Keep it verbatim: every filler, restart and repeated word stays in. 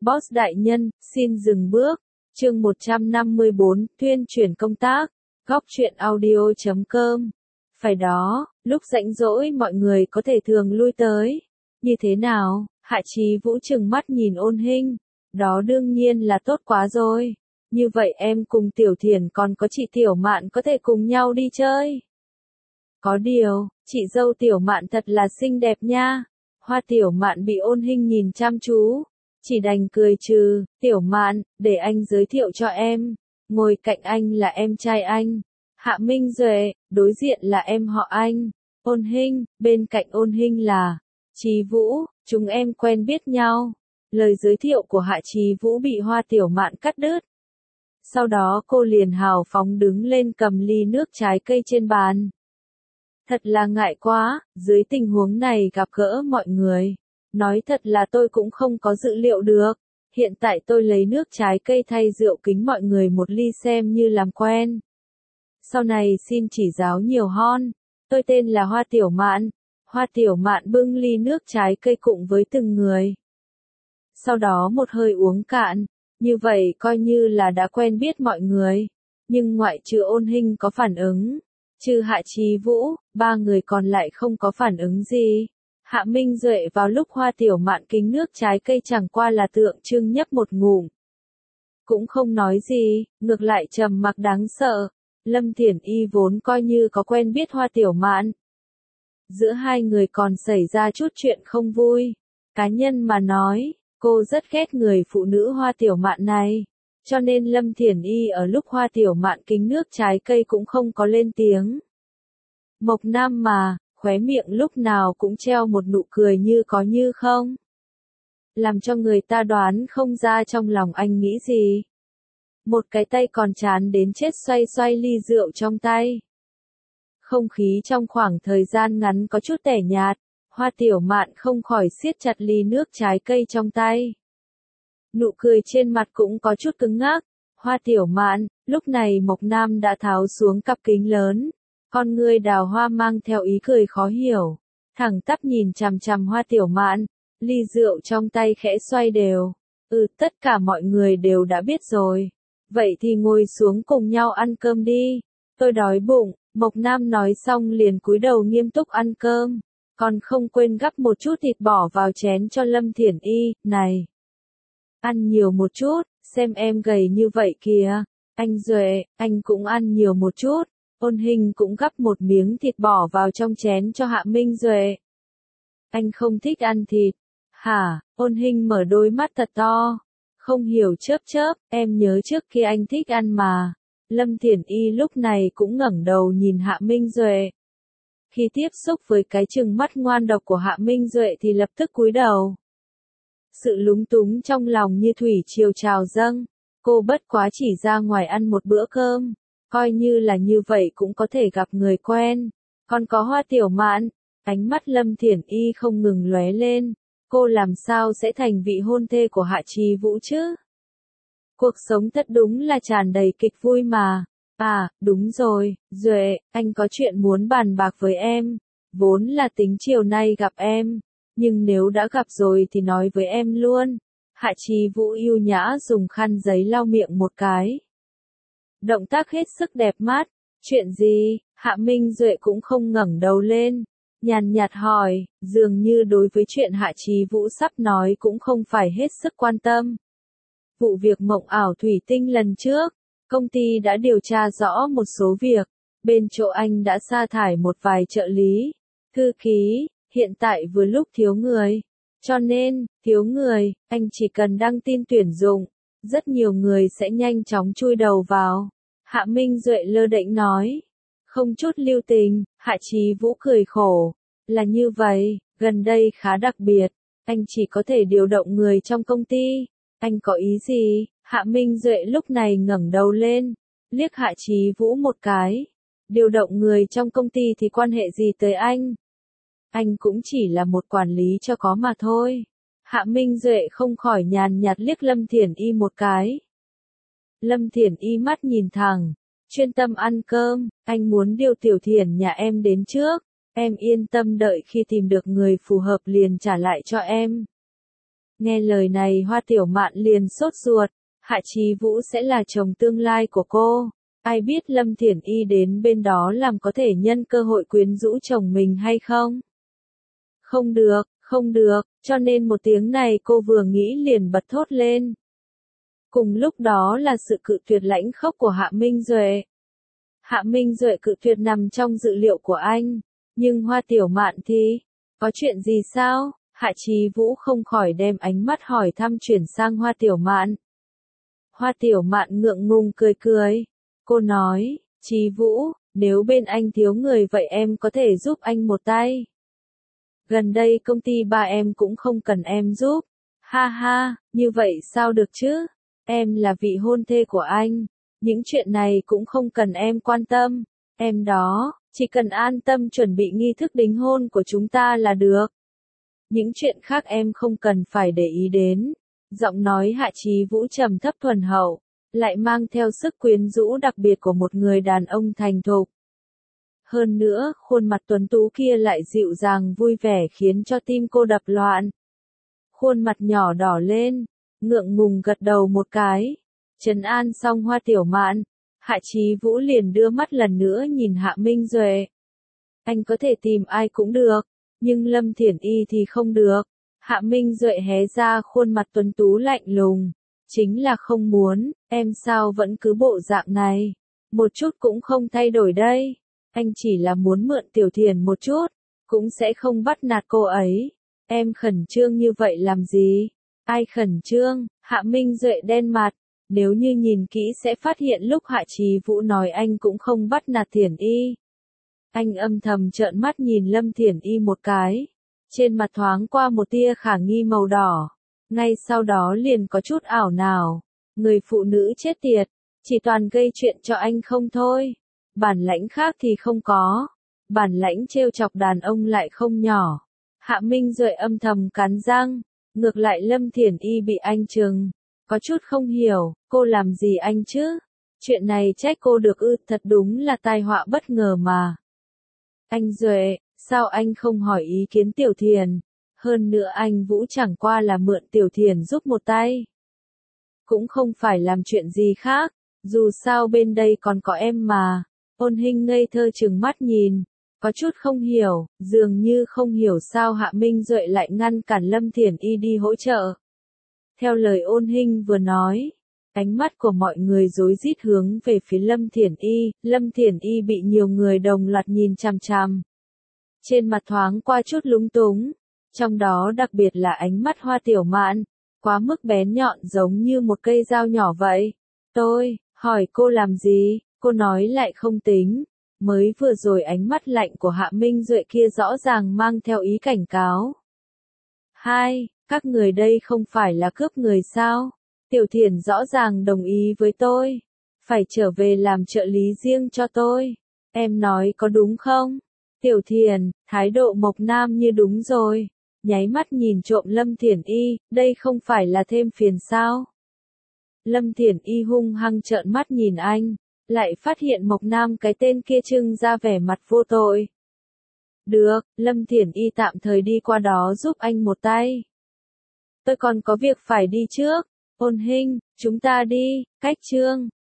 Boss đại nhân, xin dừng bước. Chương một trăm năm mươi bốn, tuyên truyền công tác. Góc truyện audio chấm com. Phải đó, lúc rảnh rỗi mọi người có thể thường lui tới. Như thế nào? Hạ Chí Vũ trừng mắt nhìn Ôn Hinh. Đó đương nhiên là tốt quá rồi. Như vậy em cùng Tiểu Thiển còn có chị Tiểu Mạn có thể cùng nhau đi chơi. Có điều, chị dâu Tiểu Mạn thật là xinh đẹp nha. Hoa Tiểu Mạn bị Ôn Hinh nhìn chăm chú. Chỉ đành cười trừ, Tiểu Mạn, để anh giới thiệu cho em. Ngồi cạnh anh là em trai anh. Hạ Minh Duệ, đối diện là em họ anh. Ôn Hinh, bên cạnh Ôn Hinh là Chí Vũ, chúng em quen biết nhau. Lời giới thiệu của Hạ Chí Vũ bị Hoa Tiểu Mạn cắt đứt. Sau đó cô liền hào phóng đứng lên cầm ly nước trái cây trên bàn. Thật là ngại quá, dưới tình huống này gặp gỡ mọi người. Nói thật là tôi cũng không có dự liệu được. Hiện tại tôi lấy nước trái cây thay rượu kính mọi người một ly xem như làm quen. Sau này xin chỉ giáo nhiều hon. Tôi tên là Hoa Tiểu Mạn. Hoa Tiểu Mạn bưng ly nước trái cây cùng với từng người. Sau đó một hơi uống cạn. Như vậy coi như là đã quen biết mọi người. Nhưng ngoại trừ Ôn Hinh có phản ứng. Trừ Hạ Chí Vũ, ba người còn lại không có phản ứng gì. Hạ Minh Duệ vào lúc Hoa Tiểu Mạn kính nước trái cây chẳng qua là tượng trưng nhấp một ngụm. Cũng không nói gì, ngược lại trầm mặc đáng sợ. Lâm Thiển Y vốn coi như có quen biết Hoa Tiểu Mạn. Giữa hai người còn xảy ra chút chuyện không vui. Cá nhân mà nói, cô rất ghét người phụ nữ Hoa Tiểu Mạn này. Cho nên Lâm Thiển Y ở lúc Hoa Tiểu Mạn kính nước trái cây cũng không có lên tiếng. Mộc Nam mà, khóe miệng lúc nào cũng treo một nụ cười như có như không. Làm cho người ta đoán không ra trong lòng anh nghĩ gì. Một cái tay còn chán đến chết xoay xoay ly rượu trong tay. Không khí trong khoảng thời gian ngắn có chút tẻ nhạt, Hoa Tiểu Mạn không khỏi siết chặt ly nước trái cây trong tay. Nụ cười trên mặt cũng có chút cứng ngắc. Hoa Tiểu Mạn, lúc này Mộc Nam đã tháo xuống cặp kính lớn. Con ngươi đào hoa mang theo ý cười khó hiểu. Thẳng tắp nhìn chằm chằm Hoa Tiểu Mạn. Ly rượu trong tay khẽ xoay đều. Ừ, tất cả mọi người đều đã biết rồi. Vậy thì ngồi xuống cùng nhau ăn cơm đi. Tôi đói bụng. Mộc Nam nói xong liền cúi đầu nghiêm túc ăn cơm. Còn không quên gắp một chút thịt bỏ vào chén cho Lâm Thiển Y. Này! Ăn nhiều một chút, xem em gầy như vậy kìa. Anh Duệ, anh cũng ăn nhiều một chút. Ôn Hinh cũng gắp một miếng thịt bỏ vào trong chén cho Hạ Minh Duệ. Anh không thích ăn thịt. Hả? Ôn Hinh mở đôi mắt thật to. Không hiểu chớp chớp, em nhớ trước khi anh thích ăn mà. Lâm Thiển Y lúc này cũng ngẩng đầu nhìn Hạ Minh Duệ. Khi tiếp xúc với cái trừng mắt ngoan độc của Hạ Minh Duệ thì lập tức cúi đầu. Sự lúng túng trong lòng như thủy triều trào dâng. Cô bất quá chỉ ra ngoài ăn một bữa cơm. Coi như là như vậy cũng có thể gặp người quen. Còn có Hoa Tiểu Mạn. Ánh mắt Lâm Thiển Y không ngừng lóe lên. Cô làm sao sẽ thành vị hôn thê của Hạ Chí Vũ chứ? Cuộc sống thật đúng là tràn đầy kịch vui mà. À, đúng rồi, Duệ, anh có chuyện muốn bàn bạc với em. Vốn là tính chiều nay gặp em. Nhưng nếu đã gặp rồi thì nói với em luôn. Hạ Chí Vũ yêu nhã dùng khăn giấy lau miệng một cái. Động tác hết sức đẹp mắt. Chuyện gì? Hạ Minh Duệ cũng không ngẩng đầu lên. Nhàn nhạt hỏi, dường như đối với chuyện Hạ Chí Vũ sắp nói cũng không phải hết sức quan tâm. Vụ việc mộng ảo thủy tinh lần trước, công ty đã điều tra rõ một số việc. Bên chỗ anh đã sa thải một vài trợ lý, thư ký. Hiện tại vừa lúc thiếu người. Cho nên, thiếu người, anh chỉ cần đăng tin tuyển dụng. Rất nhiều người sẽ nhanh chóng chui đầu vào. Hạ Minh Duệ lơ đễnh nói. Không chút lưu tình, Hạ Chí Vũ cười khổ. Là như vậy, gần đây khá đặc biệt. Anh chỉ có thể điều động người trong công ty. Anh có ý gì? Hạ Minh Duệ lúc này ngẩng đầu lên. Liếc Hạ Chí Vũ một cái. Điều động người trong công ty thì quan hệ gì tới anh? Anh cũng chỉ là một quản lý cho có mà thôi. Hạ Minh Duệ không khỏi nhàn nhạt liếc Lâm Thiển Y một cái. Lâm Thiển Y mắt nhìn thẳng. Chuyên tâm ăn cơm, anh muốn điều Tiểu Thiển nhà em đến trước. Em yên tâm đợi khi tìm được người phù hợp liền trả lại cho em. Nghe lời này Hoa Tiểu Mạn liền sốt ruột, Hạ Chí Vũ sẽ là chồng tương lai của cô. Ai biết Lâm Thiển Y đến bên đó làm có thể nhân cơ hội quyến rũ chồng mình hay không? Không được, không được, cho nên một tiếng này cô vừa nghĩ liền bật thốt lên. Cùng lúc đó là sự cự tuyệt lãnh khốc của Hạ Minh Duệ. Hạ Minh Duệ cự tuyệt nằm trong dự liệu của anh, nhưng Hoa Tiểu Mạn thì, có chuyện gì sao? Hạ Chí Vũ không khỏi đem ánh mắt hỏi thăm chuyển sang Hoa Tiểu Mạn. Hoa Tiểu Mạn ngượng ngùng cười cười. Cô nói, Chí Vũ, nếu bên anh thiếu người vậy em có thể giúp anh một tay. Gần đây công ty ba em cũng không cần em giúp. Ha ha, như vậy sao được chứ? Em là vị hôn thê của anh. Những chuyện này cũng không cần em quan tâm. Em đó, chỉ cần an tâm chuẩn bị nghi thức đính hôn của chúng ta là được. Những chuyện khác em không cần phải để ý đến. Giọng nói Hạ Chí Vũ trầm thấp thuần hậu, lại mang theo sức quyến rũ đặc biệt của một người đàn ông thành thục. Hơn nữa, khuôn mặt tuấn tú kia lại dịu dàng vui vẻ khiến cho tim cô đập loạn. Khuôn mặt nhỏ đỏ lên, ngượng ngùng gật đầu một cái. Trấn an xong Hoa Tiểu Mạn, Hạ Chí Vũ liền đưa mắt lần nữa nhìn Hạ Minh Duệ. Anh có thể tìm ai cũng được, nhưng Lâm Thiển Y thì không được. Hạ Minh Duệ hé ra khuôn mặt tuấn tú lạnh lùng. Chính là không muốn, em sao vẫn cứ bộ dạng này. Một chút cũng không thay đổi đây. Anh chỉ là muốn mượn Tiểu Thiền một chút, cũng sẽ không bắt nạt cô ấy. Em khẩn trương như vậy làm gì? Ai khẩn trương? Hạ Minh Duệ đen mặt. Nếu như nhìn kỹ sẽ phát hiện lúc Hạ Chí Vũ nói anh cũng không bắt nạt Thiển Y. Anh âm thầm trợn mắt nhìn Lâm Thiển Y một cái. Trên mặt thoáng qua một tia khả nghi màu đỏ. Ngay sau đó liền có chút ảo nào. Người phụ nữ chết tiệt, chỉ toàn gây chuyện cho anh không thôi. Bản lãnh khác thì không có. Bản lãnh trêu chọc đàn ông lại không nhỏ. Hạ Minh Duệ âm thầm cắn răng. Ngược lại Lâm Thiển Y bị anh trừng. Có chút không hiểu, cô làm gì anh chứ? Chuyện này trách cô được ư, thật đúng là tai họa bất ngờ mà. Anh Duệ, sao anh không hỏi ý kiến Tiểu Thiền? Hơn nữa anh Vũ chẳng qua là mượn Tiểu Thiền giúp một tay. Cũng không phải làm chuyện gì khác, dù sao bên đây còn có em mà. Ôn Hinh ngây thơ trừng mắt nhìn, có chút không hiểu, dường như không hiểu sao Hạ Minh Duệ lại ngăn cản Lâm Thiển Y đi hỗ trợ. Theo lời Ôn Hinh vừa nói, ánh mắt của mọi người rối rít hướng về phía Lâm Thiển Y, Lâm Thiển Y bị nhiều người đồng loạt nhìn chằm chằm. Trên mặt thoáng qua chút lúng túng, trong đó đặc biệt là ánh mắt Hoa Tiểu Mạn, quá mức bén nhọn giống như một cây dao nhỏ vậy. Tôi, hỏi cô làm gì, cô nói lại không tính. Mới vừa rồi ánh mắt lạnh của Hạ Minh Duệ kia rõ ràng mang theo ý cảnh cáo. Hai, các người đây không phải là cướp người sao? Tiểu Thiền rõ ràng đồng ý với tôi. Phải trở về làm trợ lý riêng cho tôi. Em nói có đúng không? Tiểu Thiền, thái độ Mộc Nam như đúng rồi. Nháy mắt nhìn trộm Lâm Thiển Y, đây không phải là thêm phiền sao? Lâm Thiển Y hung hăng trợn mắt nhìn anh, lại phát hiện Mộc Nam cái tên kia trưng ra vẻ mặt vô tội. Được, Lâm Thiển Y tạm thời đi qua đó giúp anh một tay. Tôi còn có việc phải đi trước. Ôn Hinh, chúng ta đi, cách chương.